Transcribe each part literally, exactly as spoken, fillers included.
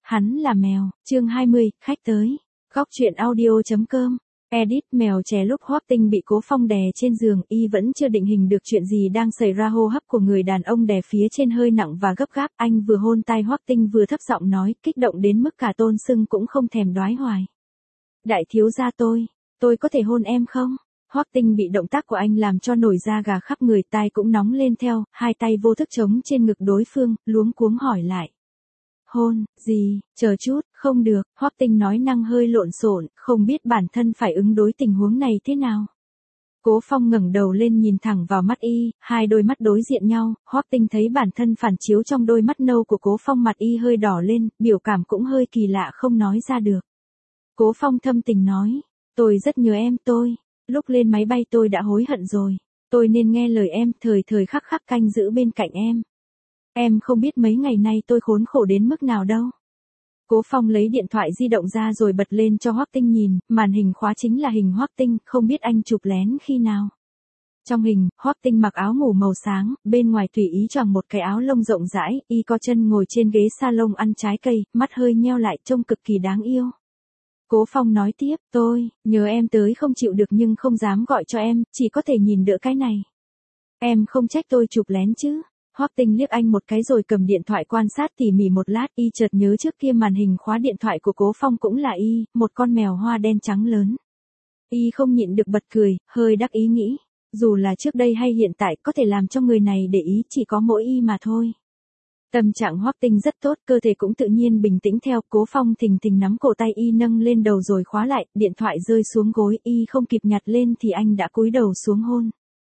Hắn là mèo, chương hai mươi, khách tới. Góc truyện audio.com. Edit. Mèo trẻ. Lúc Hoắc Tinh bị Cố Phong đè trên giường, y vẫn chưa định hình được chuyện gì đang xảy ra. Hô hấp của người đàn ông đè phía trên hơi nặng và gấp gáp. Anh vừa hôn tai Hoắc Tinh vừa thấp giọng nói, kích động đến mức cả Tôn Sưng cũng không thèm đoái hoài. Đại thiếu gia tôi, tôi có thể hôn em không? Hoắc Tinh bị động tác của anh làm cho nổi da gà khắp người, tai cũng nóng lên theo, hai tay vô thức chống trên ngực đối phương, luống cuống hỏi lại. Hôn, gì, chờ chút, không được, Hoắc Tinh nói năng hơi lộn xộn, không biết bản thân phải ứng đối tình huống này thế nào. Cố Phong ngẩng đầu lên nhìn thẳng vào mắt y, hai đôi mắt đối diện nhau, Hoắc Tinh thấy bản thân phản chiếu trong đôi mắt nâu của Cố Phong, mặt y hơi đỏ lên, biểu cảm cũng hơi kỳ lạ không nói ra được. Cố Phong thâm tình nói, tôi rất nhớ em tôi, lúc lên máy bay tôi đã hối hận rồi, tôi nên nghe lời em, thời thời khắc khắc canh giữ bên cạnh em. Em không biết mấy ngày nay tôi khốn khổ đến mức nào đâu. Cố Phong lấy điện thoại di động ra rồi bật lên cho Hoắc Tinh nhìn, màn hình khóa chính là hình Hoắc Tinh, không biết anh chụp lén khi nào. Trong hình, Hoắc Tinh mặc áo ngủ màu sáng, bên ngoài tùy ý choàng một cái áo lông rộng rãi, y co chân ngồi trên ghế salon ăn trái cây, mắt hơi nheo lại trông cực kỳ đáng yêu. Cố Phong nói tiếp, tôi, nhớ em tới không chịu được nhưng không dám gọi cho em, chỉ có thể nhìn đỡ cái này. Em không trách tôi chụp lén chứ? Hoắc Tinh liếc anh một cái rồi cầm điện thoại quan sát tỉ mỉ một lát, y chợt nhớ trước kia màn hình khóa điện thoại của Cố Phong cũng là y, một con mèo hoa đen trắng lớn. Y không nhịn được bật cười, hơi đắc ý nghĩ, dù là trước đây hay hiện tại có thể làm cho người này để ý chỉ có mỗi y mà thôi. Tâm trạng Hoắc Tinh rất tốt, cơ thể cũng tự nhiên bình tĩnh theo. Cố Phong thình thình nắm cổ tay y nâng lên đầu rồi khóa lại, điện thoại rơi xuống gối, y không kịp nhặt lên thì anh đã cúi đầu xuống hôn.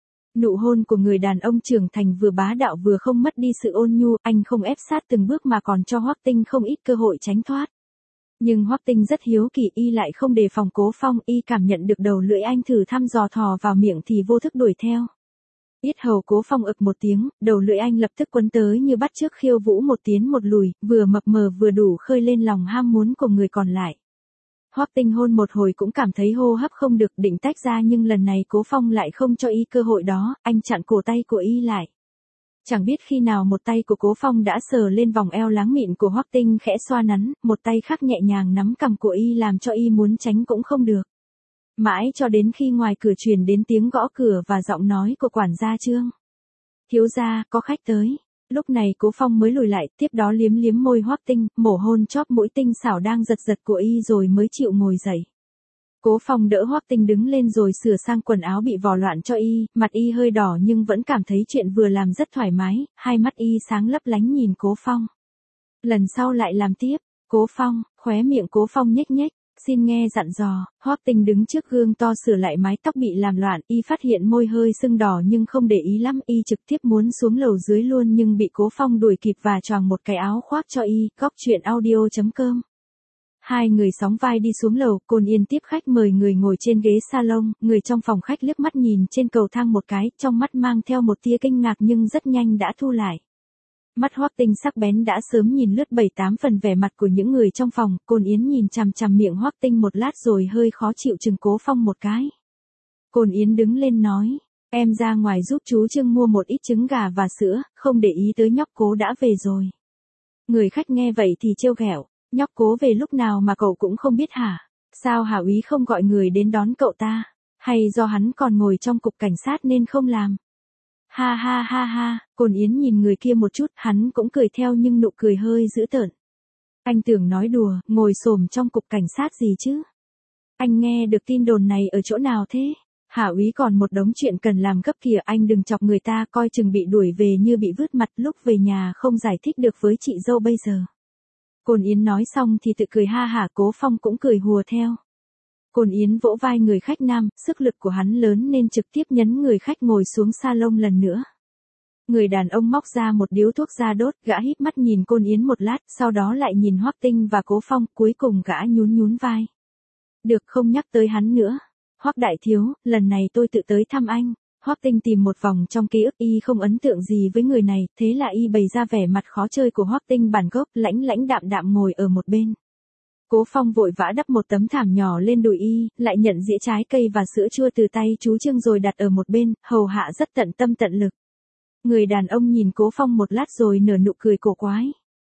Nụ hôn của người đàn ông trưởng thành vừa bá đạo vừa không mất đi sự ôn nhu, anh không ép sát từng bước mà còn cho Hoắc Tinh không ít cơ hội tránh thoát. Nhưng Hoắc Tinh rất hiếu kỳ, y lại không đề phòng Cố Phong, y cảm nhận được đầu lưỡi anh thử thăm dò thò vào miệng thì vô thức đuổi theo. Yết hầu Cố Phong ực một tiếng, đầu lưỡi anh lập tức quấn tới như bắt chước khiêu vũ một tiến một lùi, vừa mập mờ vừa đủ khơi lên lòng ham muốn của người còn lại. Hoắc Tinh hôn một hồi cũng cảm thấy hô hấp không được, định tách ra nhưng lần này Cố Phong lại không cho y cơ hội đó, anh chặn cổ tay của y lại. Chẳng biết khi nào một tay của Cố Phong đã sờ lên vòng eo láng mịn của Hoắc Tinh khẽ xoa nắn, một tay khác nhẹ nhàng nắm cằm của y làm cho y muốn tránh cũng không được. Mãi cho đến khi ngoài cửa truyền đến tiếng gõ cửa và giọng nói của quản gia Trương. Thiếu gia, có khách tới. Lúc này Cố Phong mới lùi lại, tiếp đó liếm liếm môi Hoắc Tinh, mổ hôn chóp mũi tinh xảo đang giật giật của y rồi mới chịu ngồi dậy. Cố Phong đỡ Hoắc Tinh đứng lên rồi sửa sang quần áo bị vò loạn cho y, mặt y hơi đỏ nhưng vẫn cảm thấy chuyện vừa làm rất thoải mái, hai mắt y sáng lấp lánh nhìn Cố Phong. Lần sau lại làm tiếp. Cố Phong, khóe miệng Cố Phong nhếch nhếch. Xin nghe dặn dò. Hoắc Tinh đứng trước gương to sửa lại mái tóc bị làm loạn, y phát hiện môi hơi sưng đỏ nhưng không để ý lắm, y trực tiếp muốn xuống lầu dưới luôn nhưng bị Cố Phong đuổi kịp và choàng một cái áo khoác cho y. Góc truyện audio.com. Hai người sóng vai đi xuống lầu, Côn Yên tiếp khách mời người ngồi trên ghế salon, người trong phòng khách liếc mắt nhìn trên cầu thang một cái, trong mắt mang theo một tia kinh ngạc nhưng rất nhanh đã thu lại. Mắt Hoắc Tinh sắc bén đã sớm nhìn lướt bảy tám phần vẻ mặt của những người trong phòng, Côn Yến nhìn chằm chằm miệng Hoắc Tinh một lát rồi hơi khó chịu chừng Cố Phong một cái. Côn Yến đứng lên nói, em ra ngoài giúp chú Trương mua một ít trứng gà và sữa, không để ý tới nhóc Cố đã về rồi. Người khách nghe vậy thì trêu ghẹo, nhóc Cố về lúc nào mà cậu cũng không biết hả? Sao Hà úy không gọi người đến đón cậu ta? Hay do hắn còn ngồi trong cục cảnh sát nên không làm? Ha ha ha ha, Côn Yến nhìn người kia một chút, hắn cũng cười theo nhưng nụ cười hơi dữ tợn. Anh tưởng nói đùa, ngồi xổm trong cục cảnh sát gì chứ? Anh nghe được tin đồn này ở chỗ nào thế? Hạ úy còn một đống chuyện cần làm gấp kìa, anh đừng chọc người ta coi chừng bị đuổi về như bị vứt mặt, lúc về nhà không giải thích được với chị dâu bây giờ. Côn Yến nói xong thì tự cười ha hả, Cố Phong cũng cười hùa theo. Côn Yến vỗ vai người khách nam, sức lực của hắn lớn nên trực tiếp nhấn người khách ngồi xuống salon lần nữa. Người đàn ông móc ra một điếu thuốc ra đốt, gã híp mắt nhìn Côn Yến một lát, sau đó lại nhìn Hoắc Tinh và Cố Phong, cuối cùng gã nhún nhún vai. Được, không nhắc tới hắn nữa. Hoắc đại thiếu, lần này tôi tự tới thăm anh. Hoắc Tinh tìm một vòng trong ký ức, y không ấn tượng gì với người này, thế là y bày ra vẻ mặt khó chơi của Hoắc Tinh bản gốc, lãnh lãnh đạm đạm ngồi ở một bên. Cố Phong vội vã đắp một tấm thảm nhỏ lên đùi y, lại nhận dĩa trái cây và sữa chua từ tay chú Trương rồi đặt ở một bên, hầu hạ rất tận tâm tận lực. Người đàn ông nhìn Cố Phong một lát rồi nở nụ cười cổ quái.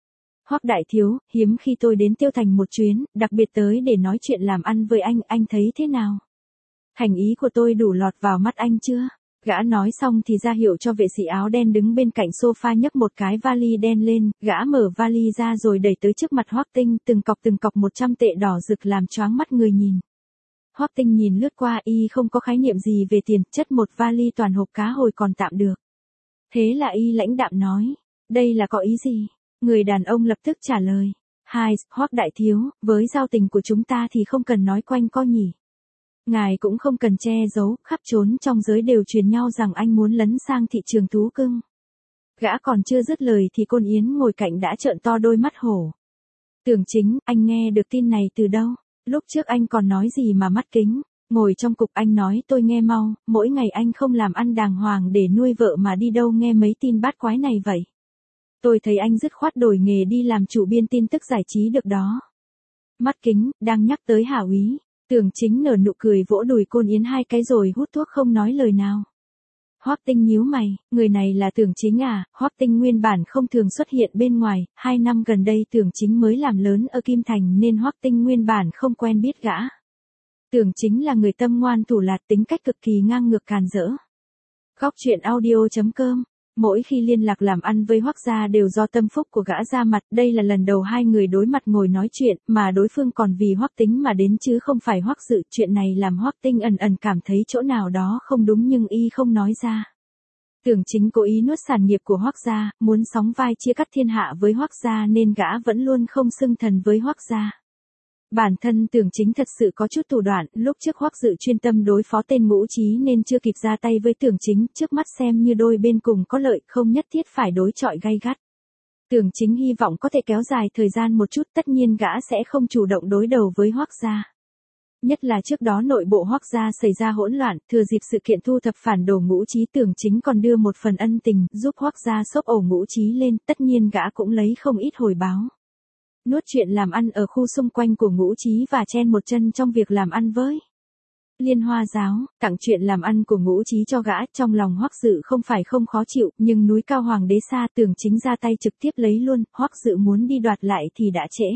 Hoắc đại thiếu, hiếm khi tôi đến Tiêu Thành một chuyến, đặc biệt tới để nói chuyện làm ăn với anh, anh thấy thế nào? Thành ý của tôi đủ lọt vào mắt anh chưa? Gã nói xong thì ra hiệu cho vệ sĩ áo đen đứng bên cạnh sofa nhấc một cái vali đen lên, gã mở vali ra rồi đẩy tới trước mặt Hoắc Tinh, từng cọc từng cọc một trăm tệ đỏ rực làm choáng mắt người nhìn. Hoắc Tinh nhìn lướt qua y không có khái niệm gì về tiền, chất một vali toàn hộp cá hồi còn tạm được. Thế là y lãnh đạm nói, đây là có ý gì? Người đàn ông lập tức trả lời, hai, Hoắc đại thiếu, với giao tình của chúng ta thì không cần nói quanh co nhỉ. Ngài cũng không cần che giấu, khắp trốn trong giới đều truyền nhau rằng anh muốn lấn sang thị trường thú cưng. Gã còn chưa dứt lời thì Côn Yến ngồi cạnh đã trợn to đôi mắt hổ. Tưởng Chính, anh nghe được tin này từ đâu? Lúc trước anh còn nói gì mà mắt kính? Ngồi trong cục anh nói tôi nghe mau, mỗi ngày anh không làm ăn đàng hoàng để nuôi vợ mà đi đâu nghe mấy tin bát quái này vậy. Tôi thấy anh dứt khoát đổi nghề đi làm chủ biên tin tức giải trí được đó. Mắt kính, đang nhắc tới hả úy? Tưởng Chính nở nụ cười vỗ đùi Côn Yến hai cái rồi hút thuốc không nói lời nào. Hoắc Tinh nhíu mày, người này là Tưởng Chính à? Hoắc Tinh nguyên bản không thường xuất hiện bên ngoài, hai năm gần đây Tưởng Chính mới làm lớn ở Kim Thành nên Hoắc Tinh nguyên bản không quen biết gã. Tưởng Chính là người tâm ngoan thủ lạt, tính cách cực kỳ ngang ngược càn rỡ. Góc truyện audio chấm com. Mỗi khi liên lạc làm ăn với Hoắc gia đều do tâm phúc của gã ra mặt, đây là lần đầu hai người đối mặt ngồi nói chuyện, mà đối phương còn vì Hoắc Tính mà đến chứ không phải Hoắc Dự. Chuyện này làm Hoắc Tinh ẩn ẩn cảm thấy chỗ nào đó không đúng nhưng y không nói ra. Tưởng Chính cố ý nuốt sản nghiệp của Hoắc gia, muốn sóng vai chia cắt thiên hạ với Hoắc gia nên gã vẫn luôn không xưng thần với Hoắc gia. Bản thân Tưởng Chính thật sự có chút thủ đoạn, lúc trước Hoắc Dự chuyên tâm đối phó tên Ngũ Chí nên chưa kịp ra tay với Tưởng Chính, trước mắt xem như đôi bên cùng có lợi, không nhất thiết phải đối chọi gay gắt. Tưởng Chính hy vọng có thể kéo dài thời gian một chút, tất nhiên gã sẽ không chủ động đối đầu với Hoắc gia. Nhất là trước đó nội bộ Hoắc gia xảy ra hỗn loạn, thừa dịp sự kiện thu thập phản đồ Ngũ Chí, Tưởng Chính còn đưa một phần ân tình, giúp Hoắc gia xốc ổ Ngũ Chí lên, tất nhiên gã cũng lấy không ít hồi báo. Nuốt chuyện làm ăn ở khu xung quanh của Ngũ Chí và chen một chân trong việc làm ăn với Liên Hoa giáo, tặng chuyện làm ăn của Ngũ Chí cho gã, trong lòng Hoắc Dự không phải không khó chịu, nhưng núi cao hoàng đế xa, Tưởng Chính ra tay trực tiếp lấy luôn, Hoắc Dự muốn đi đoạt lại thì đã trễ.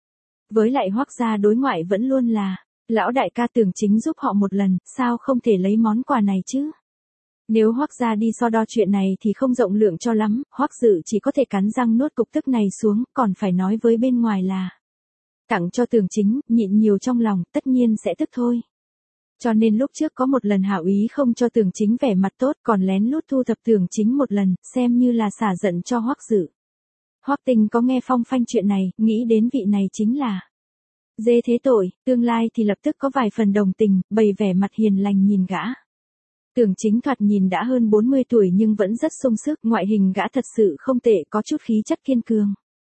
Với lại Hoắc gia đối ngoại vẫn luôn là, lão đại ca Tưởng Chính giúp họ một lần, sao không thể lấy món quà này chứ? Nếu Hoắc gia đi so đo chuyện này thì không rộng lượng cho lắm, Hoắc Dự chỉ có thể cắn răng nuốt cục tức này xuống, còn phải nói với bên ngoài là tặng cho Tưởng Chính, nhịn nhiều trong lòng, tất nhiên sẽ tức thôi. Cho nên lúc trước có một lần hảo ý không cho Tưởng Chính vẻ mặt tốt, còn lén lút thu thập Tưởng Chính một lần, xem như là xả giận cho Hoắc Dự. Hoắc Tinh có nghe phong phanh chuyện này, nghĩ đến vị này chính là Dê Thế Tội, tương lai thì lập tức có vài phần đồng tình, bày vẻ mặt hiền lành nhìn gã. Tưởng Chính thoạt nhìn đã hơn bốn mươi tuổi nhưng vẫn rất sung sức, ngoại hình gã thật sự không tệ, có chút khí chất kiên cường.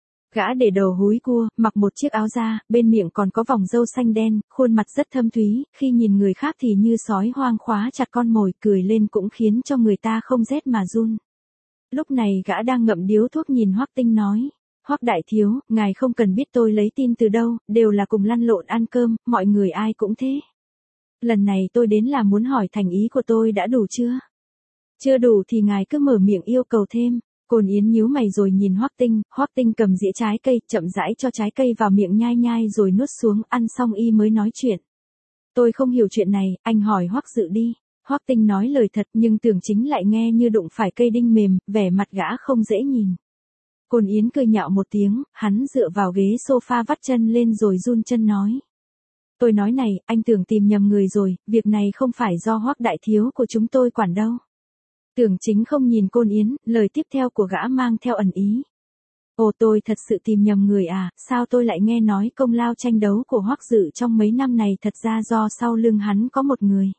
Gã để đầu húi cua, mặc một chiếc áo da, bên miệng còn có vòng râu xanh đen, khuôn mặt rất thâm thúy, khi nhìn người khác thì như sói hoang khóa chặt con mồi, cười lên cũng khiến cho người ta không rét mà run. Lúc này gã đang ngậm điếu thuốc nhìn Hoắc Tinh nói, Hoắc đại thiếu, ngài không cần biết tôi lấy tin từ đâu, đều là cùng lăn lộn ăn cơm, mọi người ai cũng thế. Lần này tôi đến là muốn hỏi thành ý của tôi đã đủ chưa? Chưa đủ thì ngài cứ mở miệng yêu cầu thêm. Côn Yến nhíu mày rồi nhìn Hoắc Tinh, Hoắc Tinh cầm dĩa trái cây, chậm rãi cho trái cây vào miệng nhai nhai rồi nuốt xuống, ăn xong y mới nói chuyện. Tôi không hiểu chuyện này, anh hỏi Hoắc Dự đi. Hoắc Tinh nói lời thật nhưng Tưởng Chính lại nghe như đụng phải cây đinh mềm, vẻ mặt gã không dễ nhìn. Côn Yến cười nhạo một tiếng, hắn dựa vào ghế sofa vắt chân lên rồi run chân nói. Tôi nói này, anh tưởng tìm nhầm người rồi, việc này không phải do Hoắc đại thiếu của chúng tôi quản đâu. Tưởng Chính không nhìn Côn Yến, lời tiếp theo của gã mang theo ẩn ý. Ồ, tôi thật sự tìm nhầm người à, sao tôi lại nghe nói công lao tranh đấu của Hoắc Dự trong mấy năm này thật ra do sau lưng hắn có một người.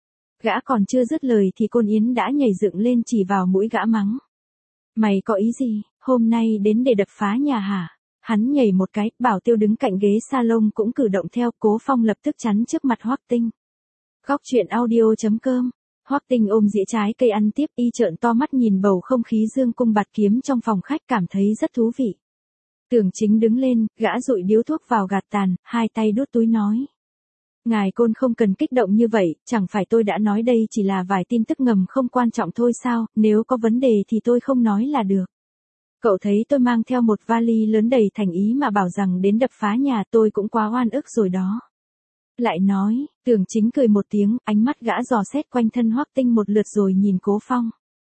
Gã còn chưa dứt lời thì Côn Yến đã nhảy dựng lên chỉ vào mũi gã mắng. Mày có ý gì, hôm nay đến để đập phá nhà hả? Hắn nhảy một cái, Bảo Tiêu đứng cạnh ghế salon cũng cử động theo, Cố Phong lập tức chắn trước mặt Hoắc Tinh. Góc truyện audio chấm com. Hoắc Tinh ôm dĩa trái cây ăn tiếp, y trợn to mắt nhìn bầu không khí dương cung bạt kiếm trong phòng khách cảm thấy rất thú vị. Tưởng Chính đứng lên, gã dụi điếu thuốc vào gạt tàn, hai tay đút túi nói. Ngài Côn không cần kích động như vậy, chẳng phải tôi đã nói đây chỉ là vài tin tức ngầm không quan trọng thôi sao, nếu có vấn đề thì tôi không nói là được. Cậu thấy tôi mang theo một vali lớn đầy thành ý mà bảo rằng đến đập phá nhà tôi cũng quá oan ức rồi đó. Lại nói, Tưởng Chính cười một tiếng, ánh mắt gã dò xét quanh thân Hoắc Tinh một lượt rồi nhìn Cố Phong.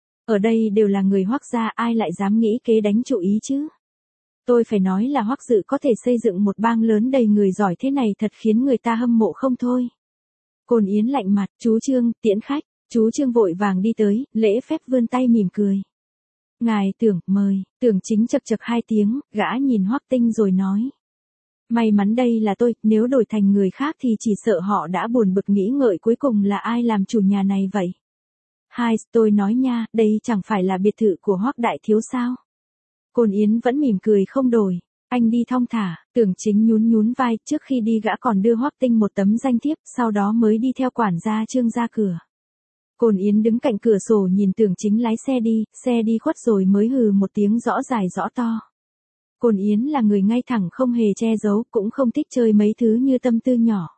Ở đây đều là người Hoắc gia, ai lại dám nghĩ kế đánh chủ ý chứ? Tôi phải nói là Hoắc Dự có thể xây dựng một bang lớn đầy người giỏi thế này thật khiến người ta hâm mộ không thôi. Côn Yến lạnh mặt, chú Trương, tiễn khách. Chú Trương vội vàng đi tới, lễ phép vươn tay mỉm cười. Ngài Tưởng, mời. Tưởng Chính chậc chậc hai tiếng, gã nhìn Hoắc Tinh rồi nói. May mắn đây là tôi, nếu đổi thành người khác thì chỉ sợ họ đã buồn bực nghĩ ngợi cuối cùng là ai làm chủ nhà này vậy. Hai, tôi nói nha, đây chẳng phải là biệt thự của Hoắc đại thiếu sao? Côn Yến vẫn mỉm cười không đổi. Anh đi thong thả. Tưởng Chính nhún nhún vai, trước khi đi gã còn đưa Hoắc Tinh một tấm danh thiếp, sau đó mới đi theo quản gia Trương ra cửa. Côn Yến đứng cạnh cửa sổ nhìn Tưởng Chính lái xe đi, xe đi khuất rồi mới hừ một tiếng rõ dài rõ to. Côn Yến là người ngay thẳng không hề che giấu, cũng không thích chơi mấy thứ như tâm tư nhỏ.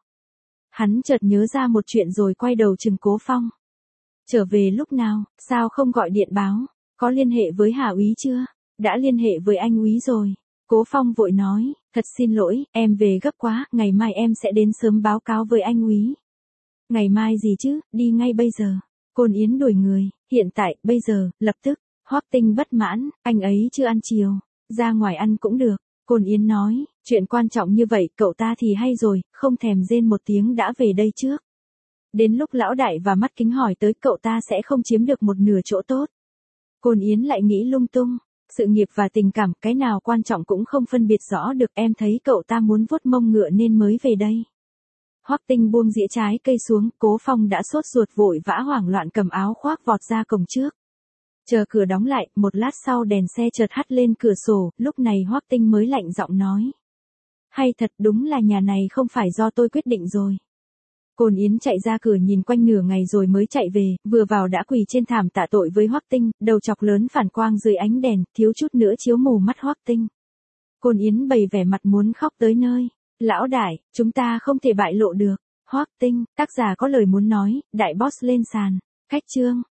Hắn chợt nhớ ra một chuyện rồi quay đầu chừng Cố Phong. Trở về lúc nào, sao không gọi điện báo, có liên hệ với Hà úy chưa? Đã liên hệ với anh úy rồi. Cố Phong vội nói, thật xin lỗi, em về gấp quá, ngày mai em sẽ đến sớm báo cáo với anh úy. Ngày mai gì chứ, đi ngay bây giờ. Côn Yến đuổi người, hiện tại, bây giờ, lập tức. Hoắc Tinh bất mãn, anh ấy chưa ăn chiều, ra ngoài ăn cũng được. Côn Yến nói, chuyện quan trọng như vậy cậu ta thì hay rồi, không thèm rên một tiếng đã về đây trước. Đến lúc lão đại và mắt kính hỏi tới cậu ta sẽ không chiếm được một nửa chỗ tốt. Côn Yến lại nghĩ lung tung, sự nghiệp và tình cảm cái nào quan trọng cũng không phân biệt rõ được, em thấy cậu ta muốn vuốt mông ngựa nên mới về đây. Hoắc Tinh buông dĩa trái cây xuống, Cố Phong đã sốt ruột vội vã hoảng loạn cầm áo khoác vọt ra cổng trước. Chờ cửa đóng lại, một lát sau đèn xe chợt hắt lên cửa sổ, lúc này Hoắc Tinh mới lạnh giọng nói. Hay thật, đúng là nhà này không phải do tôi quyết định rồi. Côn Yến chạy ra cửa nhìn quanh nửa ngày rồi mới chạy về, vừa vào đã quỳ trên thảm tạ tội với Hoắc Tinh, đầu chọc lớn phản quang dưới ánh đèn, thiếu chút nữa chiếu mù mắt Hoắc Tinh. Côn Yến bày vẻ mặt muốn khóc tới nơi. Lão đại, chúng ta không thể bại lộ được. Hoắc Tinh, tác giả có lời muốn nói, đại boss lên sàn. Khách chương.